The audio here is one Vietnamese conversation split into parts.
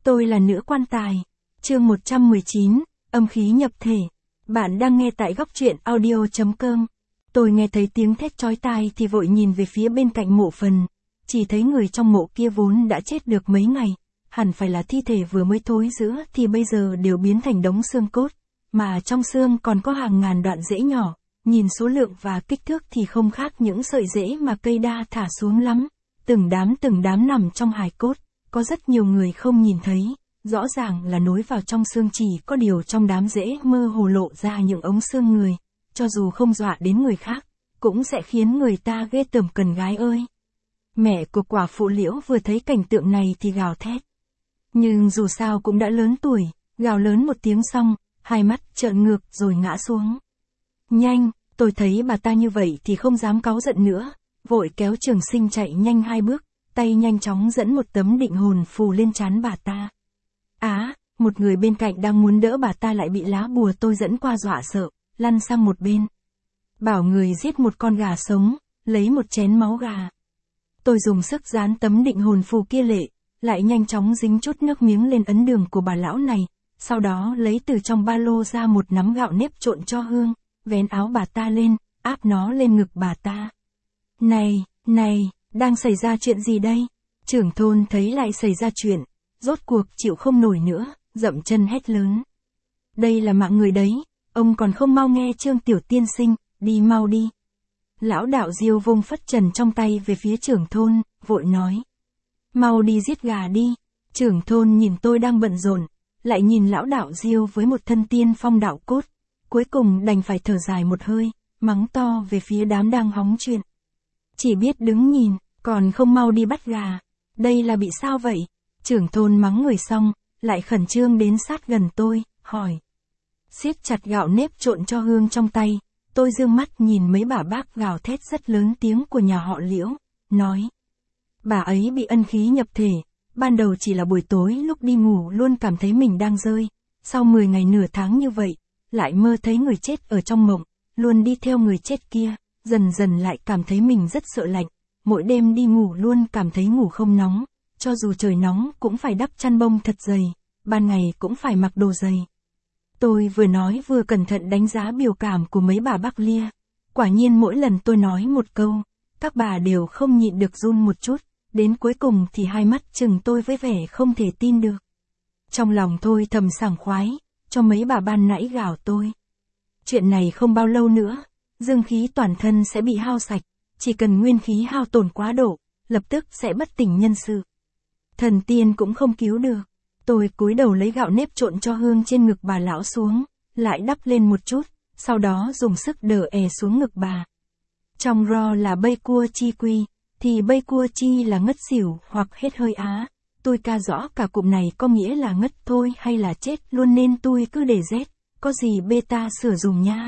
Tôi là nữ quan tài. Chương 119, âm khí nhập thể. Bạn đang nghe tại góc truyện audio.com. Tôi nghe thấy tiếng thét chói tai thì vội nhìn về phía bên cạnh mộ phần. Chỉ thấy người trong mộ kia vốn đã chết được mấy ngày. Hẳn phải là thi thể vừa mới thối rữa thì bây giờ đều biến thành đống xương cốt. Mà trong xương còn có hàng ngàn đoạn rễ nhỏ. Nhìn số lượng và kích thước thì không khác những sợi rễ mà cây đa thả xuống lắm. Từng đám nằm trong hài cốt. Có rất nhiều người không nhìn thấy. Rõ ràng là nối vào trong xương, chỉ có điều trong đám rễ mơ hồ lộ ra những ống xương người. Cho dù không dọa đến người khác, cũng sẽ khiến người ta ghê tởm cần gái ơi. Mẹ của quả phụ Liễu vừa thấy cảnh tượng này thì gào thét. Nhưng dù sao cũng đã lớn tuổi, gào lớn một tiếng xong, hai mắt trợn ngược rồi ngã xuống. Nhanh, tôi thấy bà ta như vậy thì không dám cáu giận nữa, vội kéo Trường Sinh chạy nhanh 2 bước, tay nhanh chóng dẫn một tấm định hồn phù lên trán bà ta. Một người bên cạnh đang muốn đỡ bà ta lại bị lá bùa tôi dẫn qua dọa sợ, lăn sang một bên. Bảo người giết một con gà sống, lấy một chén máu gà. Tôi dùng sức dán tấm định hồn phù kia lại nhanh chóng dính chút nước miếng lên ấn đường của bà lão này, sau đó lấy từ trong ba lô ra một nắm gạo nếp trộn cho hương, vén áo bà ta lên, áp nó lên ngực bà ta. Này, đang xảy ra chuyện gì đây? Trưởng thôn thấy lại xảy ra chuyện, rốt cuộc chịu không nổi nữa, dậm chân hét lớn. Đây là mạng người đấy, ông còn không mau nghe Trương tiểu tiên sinh, đi mau đi. Lão đạo Diêu vung phất trần trong tay về phía trưởng thôn, vội nói. Mau đi giết gà đi. Trưởng thôn nhìn tôi đang bận rộn, lại nhìn lão đạo Diêu với một thân tiên phong đạo cốt, cuối cùng đành phải thở dài một hơi, mắng to về phía đám đang hóng chuyện. Chỉ biết đứng nhìn, còn không mau đi bắt gà. Đây là bị sao vậy? Trưởng thôn mắng người xong, lại khẩn trương đến sát gần tôi, hỏi. Siết chặt gạo nếp trộn cho hương trong tay, tôi dương mắt nhìn mấy bà bác gào thét rất lớn tiếng của nhà họ Liễu, nói. Bà ấy bị ân khí nhập thể, ban đầu chỉ là buổi tối lúc đi ngủ luôn cảm thấy mình đang rơi, sau 10 ngày nửa tháng như vậy, lại mơ thấy người chết ở trong mộng, luôn đi theo người chết kia, dần dần lại cảm thấy mình rất sợ lạnh, mỗi đêm đi ngủ luôn cảm thấy ngủ không nóng, cho dù trời nóng cũng phải đắp chăn bông thật dày, ban ngày cũng phải mặc đồ dày. Tôi vừa nói vừa cẩn thận đánh giá biểu cảm của mấy bà bác Lia, quả nhiên mỗi lần tôi nói một câu, các bà đều không nhịn được run một chút, đến cuối cùng thì hai mắt chừng tôi với vẻ không thể tin được. Trong lòng tôi thầm sảng khoái, cho mấy bà ban nãy gào tôi. Chuyện này không bao lâu nữa, dương khí toàn thân sẽ bị hao sạch, chỉ cần nguyên khí hao tổn quá độ, lập tức sẽ bất tỉnh nhân sự. Thần tiên cũng không cứu được. Tôi cúi đầu lấy gạo nếp trộn cho hương trên ngực bà lão xuống, lại đắp lên một chút, sau đó dùng sức đỡ xuống ngực bà. Trong ro là bây cua chi quy, thì bây cua chi là ngất xỉu hoặc hết hơi á. Tôi ca rõ cả cụm này có nghĩa là ngất thôi hay là chết luôn nên tôi cứ để rét, có gì beta sửa dùng nha.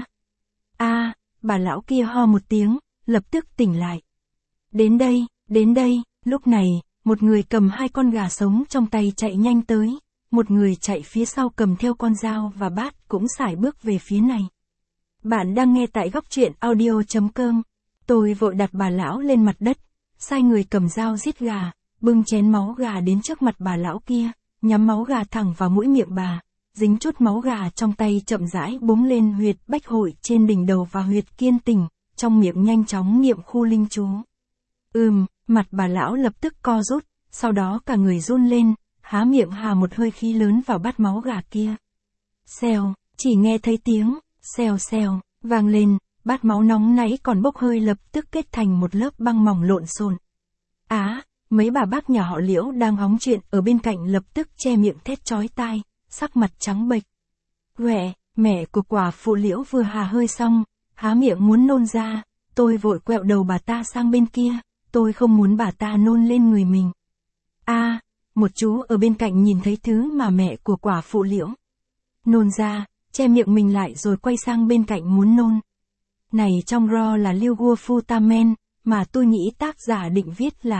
Bà lão kia ho một tiếng, lập tức tỉnh lại. Đến đây, lúc này, một người cầm 2 con gà sống trong tay chạy nhanh tới, một người chạy phía sau cầm theo con dao và bát cũng sải bước về phía này. Bạn đang nghe tại góc truyện audio.com. Tôi vội đặt bà lão lên mặt đất, sai người cầm dao giết gà, bưng chén máu gà đến trước mặt bà lão kia, nhắm máu gà thẳng vào mũi miệng bà, dính chút máu gà trong tay chậm rãi búng lên huyệt bách hội trên đỉnh đầu và huyệt kiên tình, trong miệng nhanh chóng niệm khu linh chú. Mặt bà lão lập tức co rút, sau đó cả người run lên, há miệng hà một hơi khí lớn vào bát máu gà kia. Xèo, chỉ nghe thấy tiếng, xèo xèo, vang lên, bát máu nóng nãy còn bốc hơi lập tức kết thành một lớp băng mỏng lộn xộn. Mấy bà bác nhà họ Liễu đang hóng chuyện ở bên cạnh lập tức che miệng thét chói tai, sắc mặt trắng bệch. Mẹ của quả phụ Liễu vừa hà hơi xong, há miệng muốn nôn ra, tôi vội quẹo đầu bà ta sang bên kia, tôi không muốn bà ta nôn lên người mình. Một chú ở bên cạnh nhìn thấy thứ mà mẹ của quả phụ Liễu nôn ra, che miệng mình lại rồi quay sang bên cạnh muốn nôn. Này trong ro là Liêu Gua Phu Tamen, mà tôi nghĩ tác giả định viết là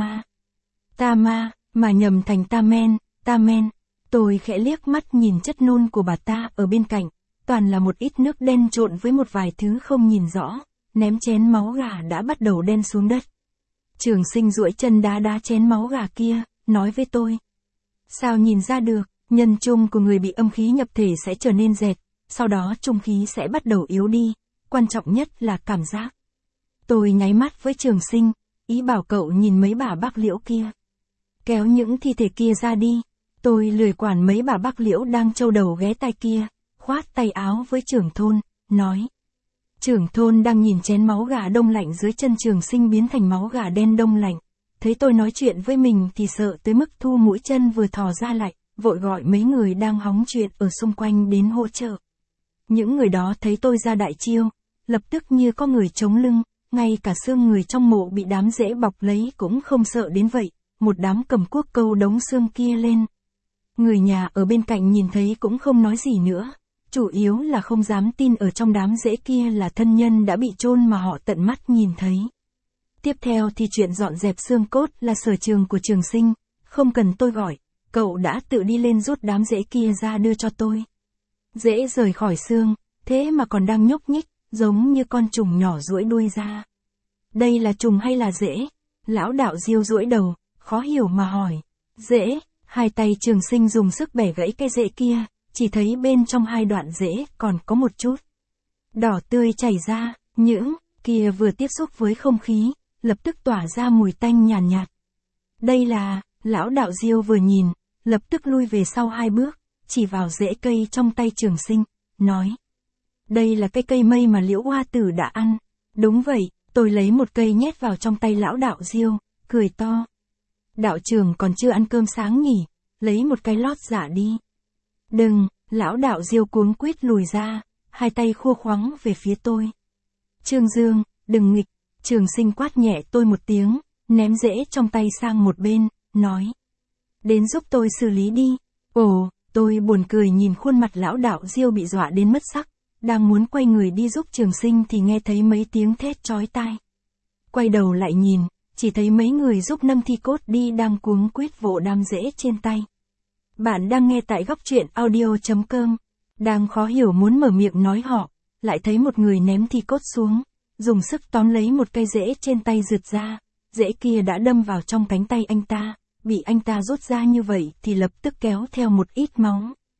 Tama, mà nhầm thành Tamen. Tôi khẽ liếc mắt nhìn chất nôn của bà ta ở bên cạnh, toàn là một ít nước đen trộn với một vài thứ không nhìn rõ, ném chén máu gà đã bắt đầu đen xuống đất. Trường Sinh duỗi chân đá chén máu gà kia, nói với tôi. Sao nhìn ra được, nhân trung của người bị âm khí nhập thể sẽ trở nên dẹt, sau đó trung khí sẽ bắt đầu yếu đi, quan trọng nhất là cảm giác. Tôi nháy mắt với Trường Sinh, ý bảo cậu nhìn mấy bà bác liễu kia. Kéo những thi thể kia ra đi, tôi lười quản mấy bà bác liễu đang trâu đầu ghé tai kia, khoát tay áo với trưởng thôn, nói. Trưởng thôn đang nhìn chén máu gà đông lạnh dưới chân Trường Sinh biến thành máu gà đen đông lạnh. Thấy tôi nói chuyện với mình thì sợ tới mức thu mũi chân vừa thò ra lại, vội gọi mấy người đang hóng chuyện ở xung quanh đến hỗ trợ. Những người đó thấy tôi ra đại chiêu, lập tức như có người chống lưng, ngay cả xương người trong mộ bị đám rễ bọc lấy cũng không sợ đến vậy, một đám cầm cuốc câu đống xương kia lên. Người nhà ở bên cạnh nhìn thấy cũng không nói gì nữa, chủ yếu là không dám tin ở trong đám rễ kia là thân nhân đã bị chôn mà họ tận mắt nhìn thấy. Tiếp theo thì chuyện dọn dẹp xương cốt là sở trường của Trường Sinh, không cần tôi gọi, cậu đã tự đi lên rút đám rễ kia ra đưa cho tôi. Rễ rời khỏi xương, thế mà còn đang nhúc nhích, giống như con trùng nhỏ duỗi đuôi ra. Đây là trùng hay là rễ? Lão đạo Diêu duỗi đầu, khó hiểu mà hỏi. Rễ, hai tay Trường Sinh dùng sức bẻ gãy cái rễ kia, chỉ thấy bên trong hai đoạn rễ còn có một chút đỏ tươi chảy ra, những kia vừa tiếp xúc với không khí, lập tức tỏa ra mùi tanh nhàn nhạt. Đây là, lão đạo Diêu vừa nhìn, lập tức lui về sau 2 bước, chỉ vào rễ cây trong tay Trường Sinh, nói. Đây là cây mây mà Liễu Hoa Tử đã ăn. Đúng vậy, tôi lấy một cây nhét vào trong tay lão đạo Diêu, cười to. Đạo trưởng còn chưa ăn cơm sáng nhỉ, lấy một cái lót giả đi. Đừng, lão đạo Diêu cuống quýt lùi ra, hai tay khua khoắng về phía tôi. Trương Dương, đừng nghịch. Trường Sinh quát nhẹ tôi một tiếng, ném rễ trong tay sang một bên, nói. Đến giúp tôi xử lý đi. Ồ, tôi buồn cười nhìn khuôn mặt lão đạo Diêu bị dọa đến mất sắc, đang muốn quay người đi giúp Trường Sinh thì nghe thấy mấy tiếng thét chói tai. Quay đầu lại nhìn, chỉ thấy mấy người giúp nâng thi cốt đi đang cuống quýt vỗ đám rễ trên tay. Bạn đang nghe tại góc truyện audio.com, đang khó hiểu muốn mở miệng nói họ, lại thấy một người ném thi cốt xuống, dùng sức tóm lấy một cây rễ trên tay rượt ra, rễ kia đã đâm vào trong cánh tay anh ta, bị anh ta rút ra như vậy thì lập tức kéo theo một ít máu.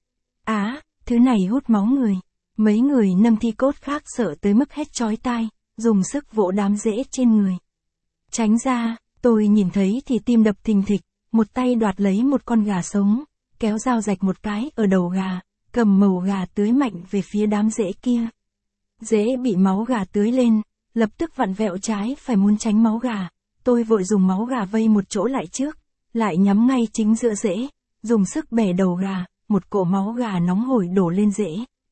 Thứ này hút máu người. Mấy người nâng thi cốt khác sợ tới mức hét chói tai, dùng sức vỗ đám rễ trên người. Tránh ra, tôi nhìn thấy thì tim đập thình thịch, một tay đoạt lấy một con gà sống, kéo dao rạch một cái ở đầu gà, cầm mẩu gà tưới mạnh về phía đám rễ kia. Rễ bị máu gà tưới lên, lập tức vặn vẹo trái phải muốn tránh máu gà, tôi vội dùng máu gà vây một chỗ lại trước, lại nhắm ngay chính giữa rễ, dùng sức bẻ đầu gà, một cỗ máu gà nóng hổi đổ lên rễ.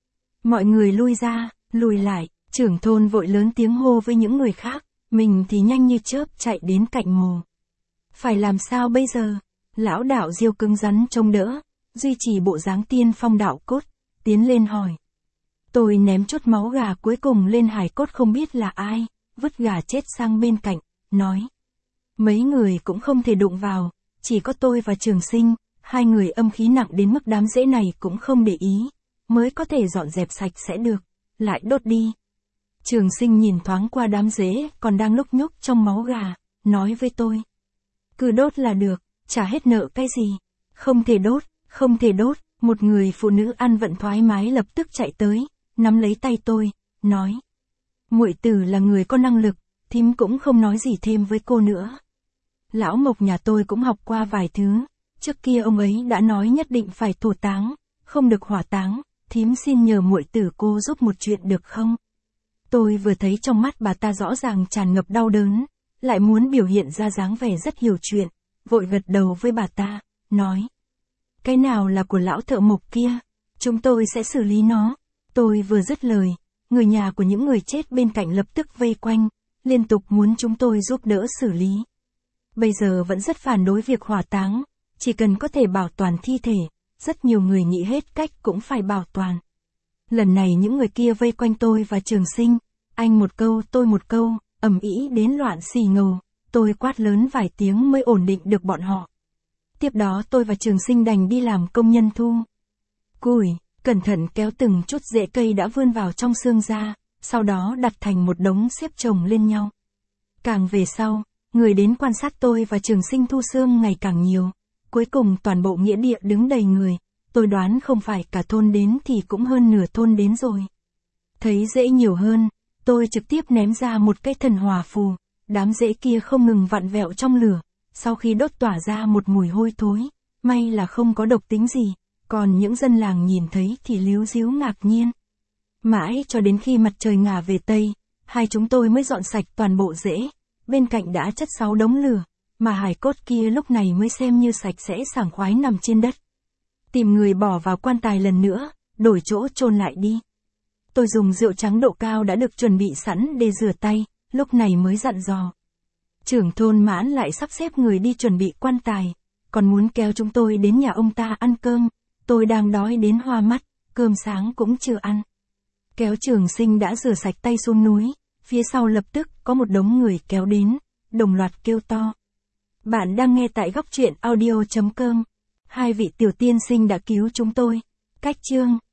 Mọi người lui ra, lùi lại, trưởng thôn vội lớn tiếng hô với những người khác, mình thì nhanh như chớp chạy đến cạnh mồ. Phải làm sao bây giờ? Lão đạo Diêu cứng rắn trông đỡ, duy trì bộ dáng tiên phong đạo cốt, tiến lên hỏi. Tôi ném chút máu gà cuối cùng lên hài cốt không biết là ai, vứt gà chết sang bên cạnh, nói. Mấy người cũng không thể đụng vào, chỉ có tôi và Trường Sinh, hai người âm khí nặng đến mức đám rễ này cũng không để ý, mới có thể dọn dẹp sạch sẽ được, lại đốt đi. Trường Sinh nhìn thoáng qua đám rễ còn đang lúc nhúc trong máu gà, nói với tôi. Cứ đốt là được, chả hết nợ cái gì. Không thể đốt, không thể đốt. Một người phụ nữ ăn vận thoải mái lập tức chạy tới, nắm lấy tay tôi, nói. Muội tử là người có năng lực, thím cũng không nói gì thêm với cô nữa. Lão Mộc nhà tôi cũng học qua vài thứ, trước kia ông ấy đã nói nhất định phải thổ táng, không được hỏa táng, thím xin nhờ muội tử cô giúp một chuyện được không? Tôi vừa thấy trong mắt bà ta rõ ràng tràn ngập đau đớn, lại muốn biểu hiện ra dáng vẻ rất hiểu chuyện, vội gật đầu với bà ta, nói. Cái nào là của lão thợ mộc kia, chúng tôi sẽ xử lý nó. Tôi vừa dứt lời, người nhà của những người chết bên cạnh lập tức vây quanh, liên tục muốn chúng tôi giúp đỡ xử lý. Bây giờ vẫn rất phản đối việc hỏa táng, chỉ cần có thể bảo toàn thi thể, rất nhiều người nghĩ hết cách cũng phải bảo toàn. Lần này những người kia vây quanh tôi và Trường Sinh, anh một câu tôi một câu, ầm ĩ đến loạn xì ngầu, tôi quát lớn vài tiếng mới ổn định được bọn họ. Tiếp đó tôi và Trường Sinh đành đi làm công nhân thu củi, cẩn thận kéo từng chút rễ cây đã vươn vào trong xương ra, sau đó đặt thành một đống xếp chồng lên nhau. Càng về sau, người đến quan sát tôi và Trường Sinh thu xương ngày càng nhiều, Cuối cùng toàn bộ nghĩa địa đứng đầy người, tôi đoán không phải cả thôn đến thì cũng hơn nửa thôn đến rồi. Thấy rễ nhiều hơn, tôi trực tiếp ném ra một cây thần hỏa phù, đám rễ kia không ngừng vặn vẹo trong lửa, sau khi đốt tỏa ra một mùi hôi thối, may là không có độc tính gì, còn những dân làng nhìn thấy thì líu ríu ngạc nhiên. Mãi cho đến khi mặt trời ngả về Tây, hai chúng tôi mới dọn sạch toàn bộ rễ, bên cạnh đã chất 6 đống lửa, mà hài cốt kia lúc này mới xem như sạch sẽ sảng khoái nằm trên đất. Tìm người bỏ vào quan tài lần nữa, đổi chỗ chôn lại đi. Tôi dùng rượu trắng độ cao đã được chuẩn bị sẵn để rửa tay, lúc này mới dặn dò. Trưởng thôn Mãn lại sắp xếp người đi chuẩn bị quan tài, còn muốn kéo chúng tôi đến nhà ông ta ăn cơm, tôi đang đói đến hoa mắt, cơm sáng cũng chưa ăn. Kéo Trường Sinh đã rửa sạch tay xuống núi, phía sau lập tức có một đống người kéo đến, đồng loạt kêu to. Bạn đang nghe tại góc truyện audio.com. Hai vị tiểu tiên sinh đã cứu chúng tôi. Cách chương